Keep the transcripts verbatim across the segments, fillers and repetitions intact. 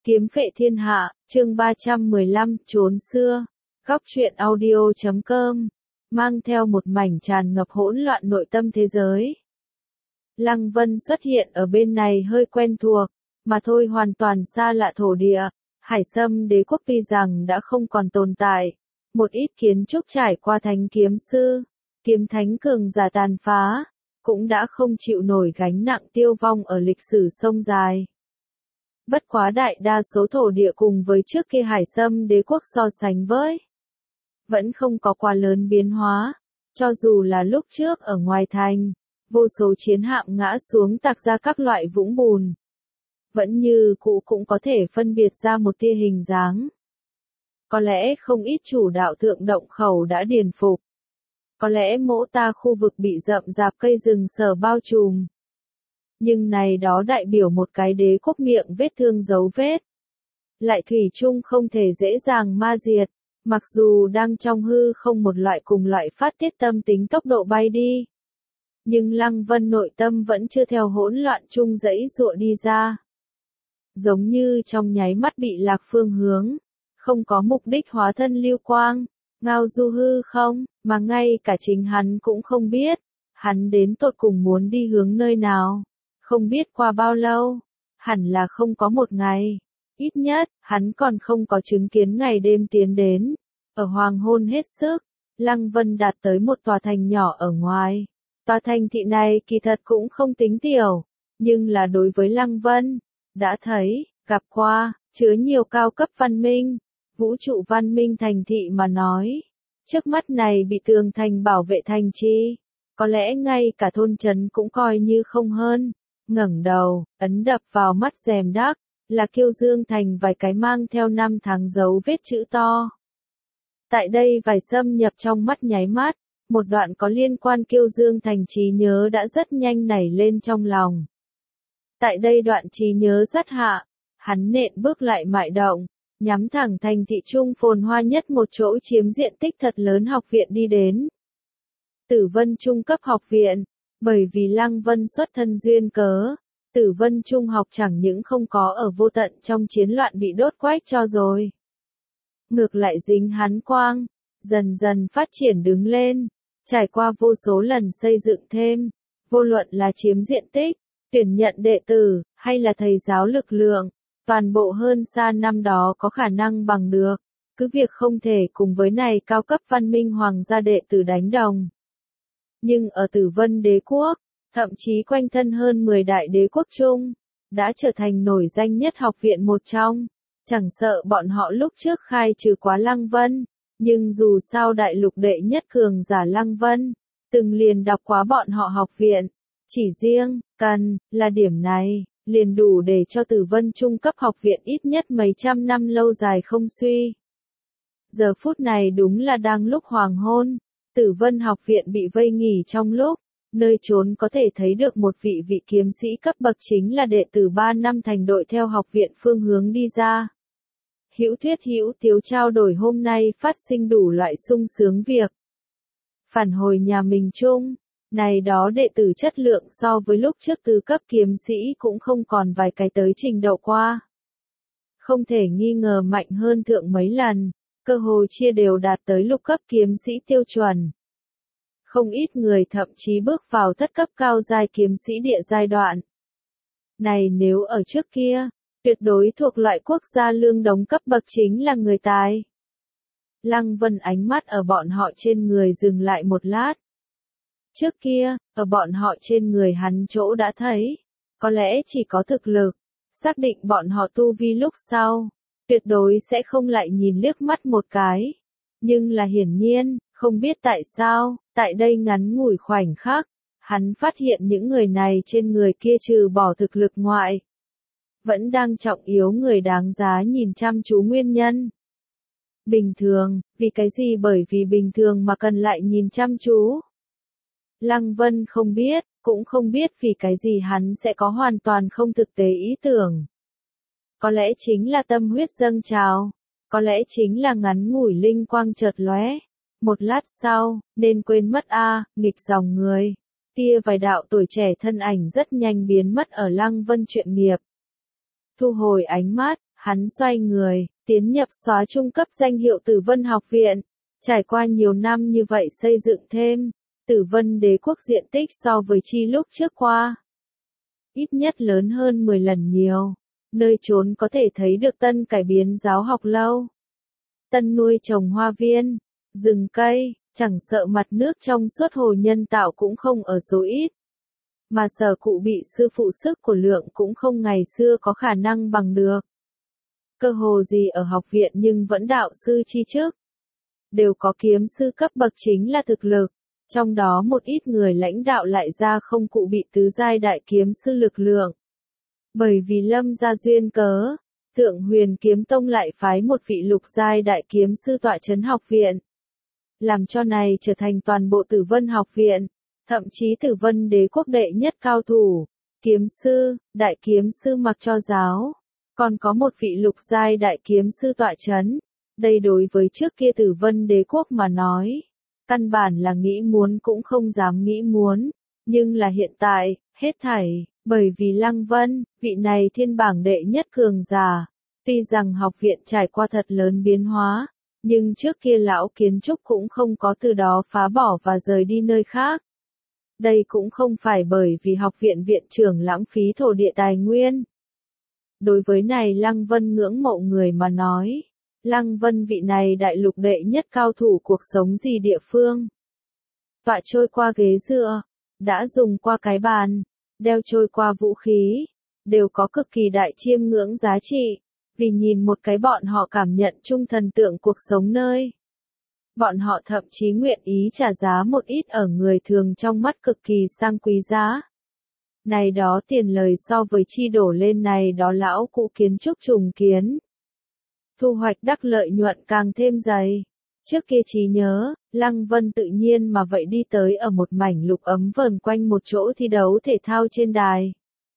Kiếm phệ thiên hạ, chương ba trăm mười lăm, trốn xưa. Góc truyện audio chấm com, mang theo một mảnh tràn ngập hỗn loạn nội tâm thế giới. Lăng Vân xuất hiện ở bên này hơi quen thuộc, mà thôi hoàn toàn xa lạ thổ địa. Hải Sâm đế quốc tuy rằng đã không còn tồn tại, một ít kiến trúc trải qua thánh kiếm sư, kiếm thánh cường giả tàn phá, cũng đã không chịu nổi gánh nặng tiêu vong ở lịch sử sông dài. Bất quá đại đa số thổ địa cùng với trước kia Hải Sâm đế quốc so sánh với, vẫn không có quá lớn biến hóa, cho dù là lúc trước ở ngoài thành, vô số chiến hạm ngã xuống tạc ra các loại vũng bùn. Vẫn như cũ cũng có thể phân biệt ra một tia hình dáng. Có lẽ không ít chủ đạo thượng động khẩu đã điền phục. Có lẽ mỗ ta khu vực bị rậm rạp cây rừng sở bao trùm. Nhưng này đó đại biểu một cái đế quốc miệng vết thương dấu vết. Lại thủy chung không thể dễ dàng ma diệt, mặc dù đang trong hư không một loại cùng loại phát tiết tâm tính tốc độ bay đi. Nhưng Lăng Vân nội tâm vẫn chưa theo hỗn loạn chung dãy dụa đi ra. Giống như trong nháy mắt bị lạc phương hướng, không có mục đích hóa thân lưu quang, ngao du hư không, mà ngay cả chính hắn cũng không biết, hắn đến tột cùng muốn đi hướng nơi nào. Không biết qua bao lâu, hẳn là không có một ngày, ít nhất, hắn còn không có chứng kiến ngày đêm tiến đến. Ở hoàng hôn hết sức, Lăng Vân đạt tới một tòa thành nhỏ ở ngoài. Tòa thành thị này kỳ thật cũng không tính tiểu, nhưng là đối với Lăng Vân, đã thấy, gặp qua, chứa nhiều cao cấp văn minh, vũ trụ văn minh thành thị mà nói. Trước mắt này bị tường thành bảo vệ thành chi, có lẽ ngay cả thôn trấn cũng coi như không hơn. Ngẩng đầu, ấn đập vào mắt rèm đắc, là Kiêu Dương thành vài cái mang theo năm tháng dấu vết chữ to. Tại đây vài xâm nhập trong mắt nháy mắt, một đoạn có liên quan Kiêu Dương thành trí nhớ đã rất nhanh nảy lên trong lòng. Tại đây đoạn trí nhớ rất hạ, hắn nện bước lại mại động, nhắm thẳng thành thị trung phồn hoa nhất một chỗ chiếm diện tích thật lớn học viện đi đến. Tử Vân trung cấp học viện. Bởi vì Lăng Vân xuất thân duyên cớ, Tử Vân Trung học chẳng những không có ở vô tận trong chiến loạn bị đốt quách cho rồi. Ngược lại dính hắn quang, dần dần phát triển đứng lên, trải qua vô số lần xây dựng thêm, vô luận là chiếm diện tích, tuyển nhận đệ tử, hay là thầy giáo lực lượng, toàn bộ hơn xa năm đó có khả năng bằng được, cứ việc không thể cùng với này cao cấp văn minh hoàng gia đệ tử đánh đồng. Nhưng ở Tử Vân đế quốc, thậm chí quanh thân hơn mười đại đế quốc chung, đã trở thành nổi danh nhất học viện một trong. Chẳng sợ bọn họ lúc trước khai trừ quá Lăng Vân, nhưng dù sao đại lục đệ nhất cường giả Lăng Vân, từng liền đọc quá bọn họ học viện. Chỉ riêng, cần, là điểm này, liền đủ để cho Tử Vân trung cấp học viện ít nhất mấy trăm năm lâu dài không suy. Giờ phút này đúng là đang lúc hoàng hôn. Tử Vân học viện bị vây nghỉ trong lúc, nơi trốn có thể thấy được một vị vị kiếm sĩ cấp bậc chính là đệ tử ba năm thành đội theo học viện phương hướng đi ra. Hữu Thuyết hữu Tiếu trao đổi hôm nay phát sinh đủ loại sung sướng việc. Phản hồi nhà mình chung, này đó đệ tử chất lượng so với lúc trước tứ cấp kiếm sĩ cũng không còn vài cái tới trình độ qua. Không thể nghi ngờ mạnh hơn thượng mấy lần. Cơ hồ chia đều đạt tới lục cấp kiếm sĩ tiêu chuẩn. Không ít người thậm chí bước vào thất cấp cao giai kiếm sĩ địa giai đoạn. Này nếu ở trước kia, tuyệt đối thuộc loại quốc gia lương đống cấp bậc chính là người tài. Lăng Vân ánh mắt ở bọn họ trên người dừng lại một lát. Trước kia, ở bọn họ trên người hắn chỗ đã thấy, có lẽ chỉ có thực lực, xác định bọn họ tu vi lúc sau. Tuyệt đối sẽ không lại nhìn liếc mắt một cái. Nhưng là hiển nhiên, không biết tại sao, tại đây ngắn ngủi khoảnh khắc, hắn phát hiện những người này trên người kia trừ bỏ thực lực ngoại. Vẫn đang trọng yếu người đáng giá nhìn chăm chú nguyên nhân. Bình thường, vì cái gì bởi vì bình thường mà cần lại nhìn chăm chú. Lăng Vân không biết, cũng không biết vì cái gì hắn sẽ có hoàn toàn không thực tế ý tưởng. Có lẽ chính là tâm huyết dâng trào, có lẽ chính là ngắn ngủi linh quang chợt lóe. Một lát sau, nên quên mất a, à, nghịch dòng người. Tia vài đạo tuổi trẻ thân ảnh rất nhanh biến mất ở Lăng Vân chuyện nghiệp. Thu hồi ánh mắt, Hắn xoay người, tiến nhập xóa trung cấp danh hiệu Tử Vân Học Viện. Trải qua nhiều năm như vậy xây dựng thêm, Tử Vân Đế quốc diện tích so với chi lúc trước qua. Ít nhất lớn hơn mười lần nhiều. Nơi trốn có thể thấy được tân cải biến giáo học lâu. Tân nuôi trồng hoa viên, rừng cây, chẳng sợ mặt nước trong suốt hồ nhân tạo cũng không ở số ít. Mà sở cụ bị sư phụ sức của lượng cũng không ngày xưa có khả năng bằng được. Cơ hồ gì ở học viện nhưng vẫn đạo sư chi chức. Đều có kiếm sư cấp bậc chính là thực lực. Trong đó một ít người lãnh đạo lại ra không cụ bị tứ giai đại kiếm sư lực lượng. Bởi vì Lâm gia duyên cớ, Thượng Huyền Kiếm Tông lại phái một vị lục giai đại kiếm sư tọa trấn học viện. Làm cho này trở thành toàn bộ Tử Vân học viện, thậm chí Tử Vân Đế quốc đệ nhất cao thủ, kiếm sư, đại kiếm sư mặc cho giáo. Còn có một vị lục giai đại kiếm sư tọa trấn. Đây đối với trước kia Tử Vân Đế quốc mà nói, căn bản là nghĩ muốn cũng không dám nghĩ muốn, nhưng là hiện tại, hết thảy, bởi vì Lăng Vân, vị này thiên bảng đệ nhất cường giả, tuy rằng học viện trải qua thật lớn biến hóa, nhưng trước kia lão kiến trúc cũng không có từ đó phá bỏ và rời đi nơi khác. Đây cũng không phải bởi vì học viện viện trưởng lãng phí thổ địa tài nguyên. Đối với này Lăng Vân ngưỡng mộ người mà nói, Lăng Vân vị này đại lục đệ nhất cao thủ cuộc sống gì địa phương. Tọa trôi qua ghế dựa, đã dùng qua cái bàn, đeo trôi qua vũ khí, đều có cực kỳ đại chiêm ngưỡng giá trị, vì nhìn một cái bọn họ cảm nhận chung thần tượng cuộc sống nơi. Bọn họ thậm chí nguyện ý trả giá một ít ở người thường trong mắt cực kỳ sang quý giá. Này đó tiền lời so với chi đổ lên này đó lão cụ kiến trúc trùng kiến. Thu hoạch đắc lợi nhuận càng thêm dày. Trước kia trí nhớ, Lăng Vân tự nhiên mà vậy đi tới ở một mảnh lục ấm vờn quanh một chỗ thi đấu thể thao trên đài.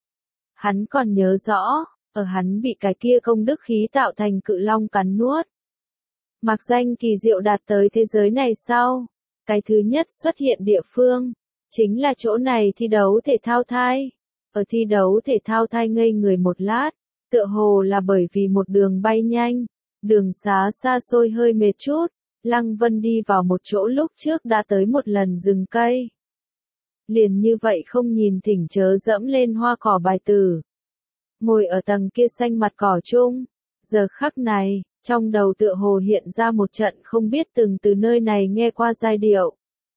Hắn còn nhớ rõ, ở hắn bị cái kia công đức khí tạo thành cự long cắn nuốt. Mặc danh kỳ diệu đạt tới thế giới này sau, cái thứ nhất xuất hiện địa phương, chính là chỗ này thi đấu thể thao thai. Ở thi đấu thể thao thai ngây người một lát, tựa hồ là bởi vì một đường bay nhanh, đường xá xa xôi hơi mệt chút, Lăng Vân đi vào một chỗ lúc trước đã tới một lần rừng cây. Liền như vậy không nhìn thỉnh chớ dẫm lên hoa cỏ bài tử. Ngồi ở tầng kia xanh mặt cỏ chung, giờ khắc này, trong đầu tựa hồ hiện ra một trận không biết từng từ nơi này nghe qua giai điệu.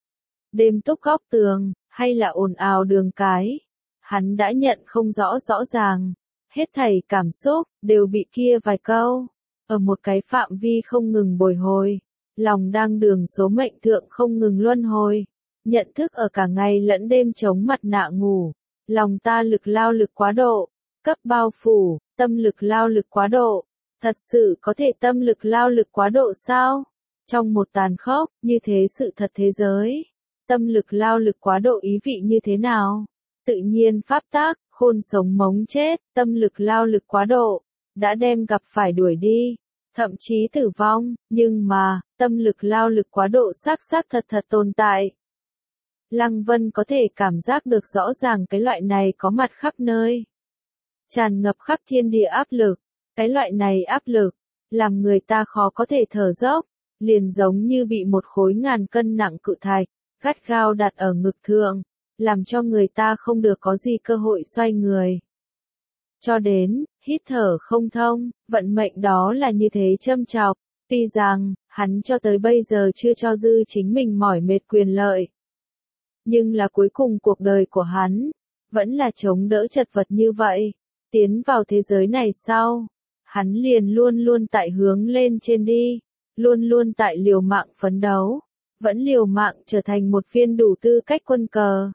Đêm túc góc tường, hay là ồn ào đường cái, hắn đã nhận không rõ rõ ràng, hết thảy cảm xúc, đều bị kia vài câu, ở một cái phạm vi không ngừng bồi hồi, lòng đang đường số mệnh thượng không ngừng luân hồi, nhận thức ở cả ngày lẫn đêm chống mặt nạ ngủ, lòng ta lực lao lực quá độ, cấp bao phủ, tâm lực lao lực quá độ, thật sự có thể tâm lực lao lực quá độ sao? Trong một tàn khốc, như thế sự thật thế giới, tâm lực lao lực quá độ ý vị như thế nào? Tự nhiên pháp tác, khôn sống mống chết, tâm lực lao lực quá độ, đã đem gặp phải đuổi đi, thậm chí tử vong, nhưng mà, tâm lực lao lực quá độ xác xác thật thật tồn tại. Lăng Vân có thể cảm giác được rõ ràng cái loại này có mặt khắp nơi. Tràn ngập khắp thiên địa áp lực, cái loại này áp lực, làm người ta khó có thể thở dốc, liền giống như bị một khối ngàn cân nặng cự thạch, gắt gao đặt ở ngực thượng, làm cho người ta không được có gì cơ hội xoay người. Cho đến, hít thở không thông, vận mệnh đó là như thế châm chọc, tuy rằng, hắn cho tới bây giờ chưa cho dư chính mình mỏi mệt quyền lợi. Nhưng là cuối cùng cuộc đời của hắn, vẫn là chống đỡ chật vật như vậy, tiến vào thế giới này sau, hắn liền luôn luôn tại hướng lên trên đi, luôn luôn tại liều mạng phấn đấu, vẫn liều mạng trở thành một viên đủ tư cách quân cờ.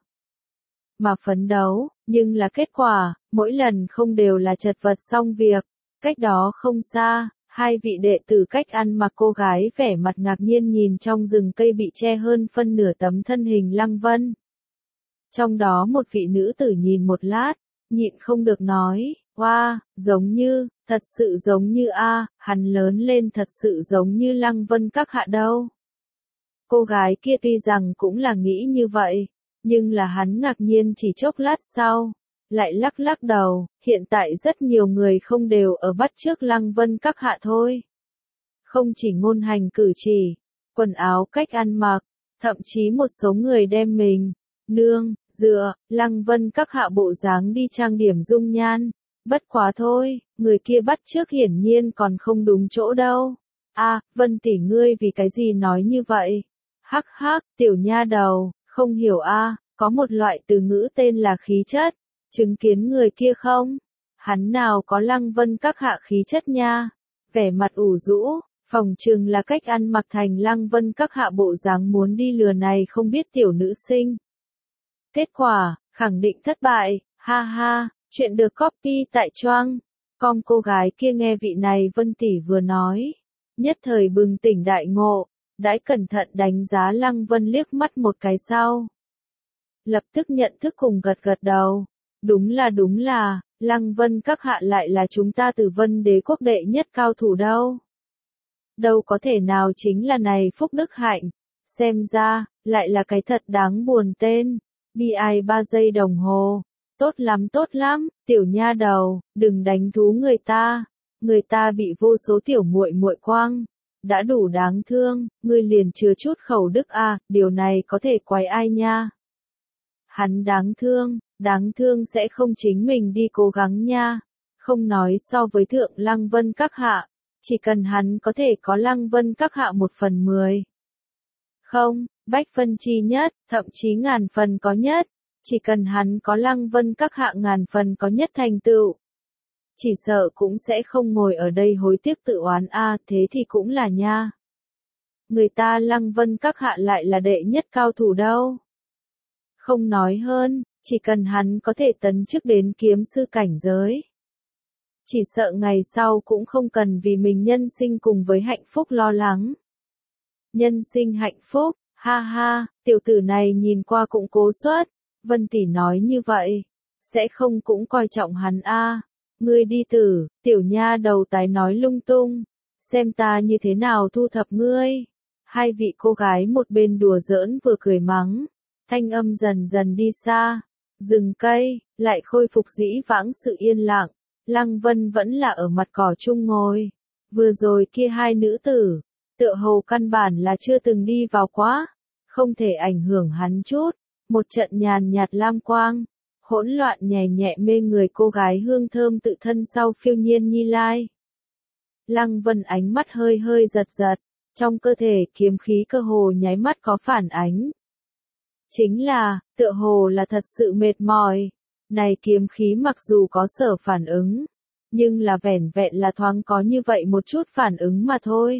Mà phấn đấu, nhưng là kết quả, mỗi lần không đều là chật vật xong việc, cách đó không xa, hai vị đệ tử cách ăn mặc cô gái vẻ mặt ngạc nhiên nhìn trong rừng cây bị che hơn phân nửa tấm thân hình Lăng Vân. Trong đó một vị nữ tử nhìn một lát, nhịn không được nói, wow, giống như, thật sự giống như a, hắn lớn lên thật sự giống như Lăng Vân các hạ đâu. Cô gái kia tuy rằng cũng là nghĩ như vậy, nhưng là hắn ngạc nhiên chỉ chốc lát sau, lại lắc lắc đầu, hiện tại rất nhiều người không đều ở bắt chước Lăng Vân các hạ thôi. Không chỉ ngôn hành cử chỉ, quần áo cách ăn mặc, thậm chí một số người đem mình, nương, dựa, Lăng Vân các hạ bộ dáng đi trang điểm dung nhan. Bất quá thôi, người kia bắt chước hiển nhiên còn không đúng chỗ đâu. A, Vân tỷ ngươi vì cái gì nói như vậy? Hắc hắc, tiểu nha đầu, không hiểu a, có một loại từ ngữ tên là khí chất. Chứng kiến người kia không? Hắn nào có Lăng Vân các hạ khí chất nha. Vẻ mặt ủ rũ, phòng trừng là cách ăn mặc thành Lăng Vân các hạ bộ dáng muốn đi lừa này không biết tiểu nữ sinh. Kết quả, khẳng định thất bại, ha ha, chuyện được copy tại Choang. Com cô gái kia nghe vị này Vân tỷ vừa nói, nhất thời bừng tỉnh đại ngộ, đãi cẩn thận đánh giá Lăng Vân liếc mắt một cái sau. Lập tức nhận thức cùng gật gật đầu, đúng là đúng là, Lăng Vân các hạ lại là chúng ta Tử Vân Đế quốc đệ nhất cao thủ đâu. Đâu có thể nào chính là này Phúc Đức Hạnh, xem ra, lại là cái thật đáng buồn tên, bi ai ba giây đồng hồ. Tốt lắm tốt lắm, tiểu nha đầu, đừng đánh thú người ta, người ta bị vô số tiểu muội muội quăng, đã đủ đáng thương, ngươi liền chừa chút khẩu đức à, điều này có thể quái ai nha. Hắn đáng thương, đáng thương sẽ không chính mình đi cố gắng nha, không nói so với thượng Lăng Vân các hạ, chỉ cần hắn có thể có Lăng Vân các hạ một phần mười. Không, bách phân chi nhất, thậm chí ngàn phần có nhất. Chỉ cần hắn có Lăng Vân các hạ ngàn phần có nhất thành tựu. Chỉ sợ cũng sẽ không ngồi ở đây hối tiếc tự oán a, thế thì cũng là nha. Người ta Lăng Vân các hạ lại là đệ nhất cao thủ đâu. Không nói hơn, chỉ cần hắn có thể tấn chức đến kiếm sư cảnh giới. Chỉ sợ ngày sau cũng không cần vì mình nhân sinh cùng với hạnh phúc lo lắng. Nhân sinh hạnh phúc, ha ha, tiểu tử này nhìn qua cũng cố suất. Vân tỷ nói như vậy, sẽ không cũng coi trọng hắn a. Ngươi đi tử, tiểu nha đầu tái nói lung tung, xem ta như thế nào thu thập ngươi. Hai vị cô gái một bên đùa giỡn vừa cười mắng, thanh âm dần dần đi xa, rừng cây, lại khôi phục dĩ vãng sự yên lặng, Lăng Vân vẫn là ở mặt cỏ chung ngồi. Vừa rồi kia hai nữ tử, tựa hồ căn bản là chưa từng đi vào quá, không thể ảnh hưởng hắn chút. Một trận nhàn nhạt lam quang, hỗn loạn nhẹ nhẹ mê người cô gái hương thơm tự thân sau phiêu nhiên nhi lai. Lăng Vân ánh mắt hơi hơi giật giật, trong cơ thể kiếm khí cơ hồ nháy mắt có phản ánh. Chính là, tựa hồ là thật sự mệt mỏi. Này kiếm khí mặc dù có sở phản ứng, nhưng là vẻn vẹn là thoáng có như vậy một chút phản ứng mà thôi.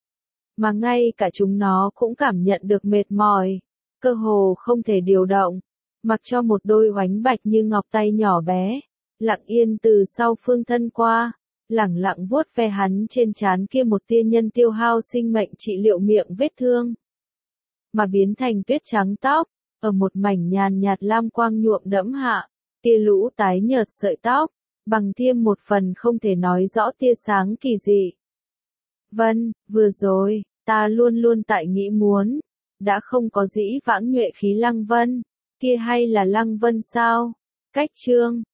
Mà ngay cả chúng nó cũng cảm nhận được mệt mỏi. Cơ hồ không thể điều động, mặc cho một đôi oánh bạch như ngọc tay nhỏ bé, lặng yên từ sau phương thân qua, lẳng lặng vuốt ve hắn trên trán kia một tia nhân tiêu hao sinh mệnh trị liệu miệng vết thương. Mà biến thành tuyết trắng tóc, ở một mảnh nhàn nhạt lam quang nhuộm đẫm hạ, tia lũ tái nhợt sợi tóc, bằng thêm một phần không thể nói rõ tia sáng kỳ dị. Vân, vừa rồi, ta luôn luôn tại nghĩ muốn. Đã không có dĩ vãng nhuệ khí Lăng Vân, kia hay là Lăng Vân sao? Cách chương